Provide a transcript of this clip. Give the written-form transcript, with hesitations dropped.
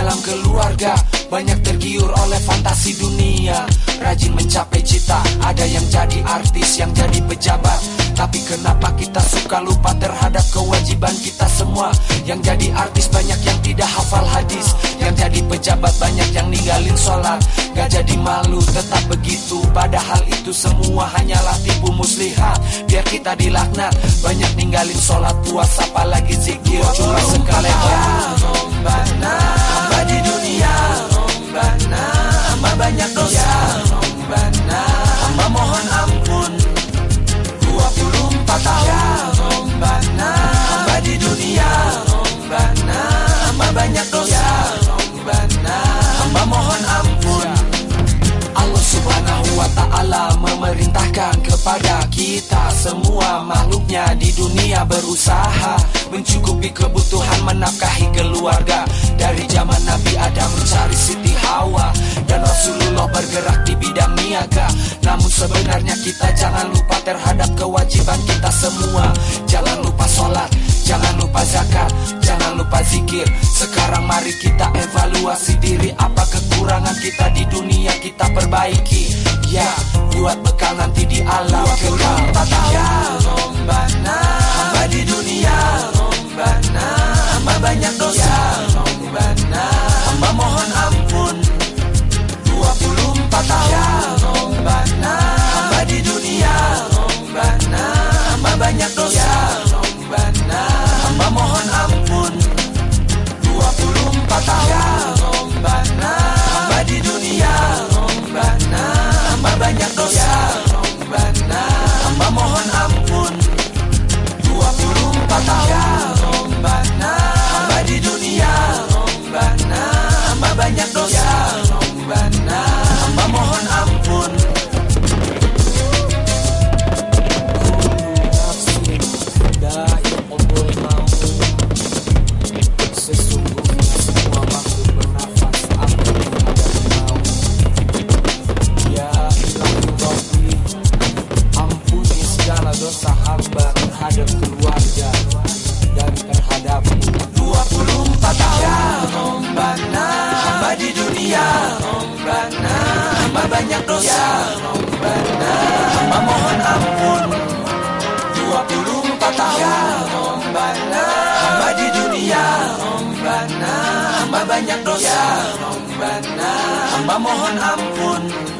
dalam keluarga, banyak tergiur oleh fantasi dunia, rajin mencapai cita. Ada yang jadi artis, yang jadi pejabat, tapi kenapa kita suka lupa terhadap kewajiban kita semua? Yang jadi artis banyak yang tidak hafal hadis, yang jadi pejabat banyak yang ninggalin sholat. Gak jadi malu, tetap begitu, padahal itu semua hanyalah tipu muslihat. Biar kita dilaknat, banyak ninggalin sholat, puasa, apalagi zikir, cuma sekali. Rombana, hamba di dunia, Rombana, hamba banyak dosa, Rombana, hamba mohon ampun. 24 tahun, Rombana, hamba di dunia, Rombana, hamba banyak dosa, Rombana, hamba mohon ampun. Allah subhanahu wa ta'ala memerintahkan kepada kita semua makhluknya di dunia berusaha mencukupi kebutuhan menafkahi keluarga. Dari zaman Nabi Adam mencari Siti Hawa, dan Rasulullah bergerak di bidang niaga. Namun sebenarnya kita jangan lupa terhadap kewajiban kita semua. Jangan lupa sholat, jangan lupa zakat, jangan lupa zikir. Sekarang mari kita evaluasi diri, apa kekurangan kita di dunia kita perbaiki. Ya, buat bekal nanti di alam kekal. Ya Rombana, hamba di dunia, Rombana, hamba banyak dosa, Rombana, hamba mohon ampun. 24 tahun, ya Rombana, hamba di dunia, Rombana, hamba banyak dosa, Rombana, hamba mohon ampun. 24 tahun, ya Rombana, hamba di dunia, Rombana, hamba banyak dosa, Rombana, hamba mohon ampun. 24 tahun, ya Rombana, hamba di dunia, Rombana, hamba banyak dosa, Rombana, hamba mohon ampun. Sesungguhnya semua makhluk bernafas, ampun ada mau. Ya Ilahi Rabbi, ampuni segala dosa hamba terhadap keluarga dan terhadapmu. 24 tahun, ya Rombana, hamba di dunia, Rombana, hamba banyak dosa, Rombana, hamba mohon ampun. 24 tahun, ya Rombana, hamba di dunia, Rombana, hamba banyak dosa, Rombana, hamba mohon ampun.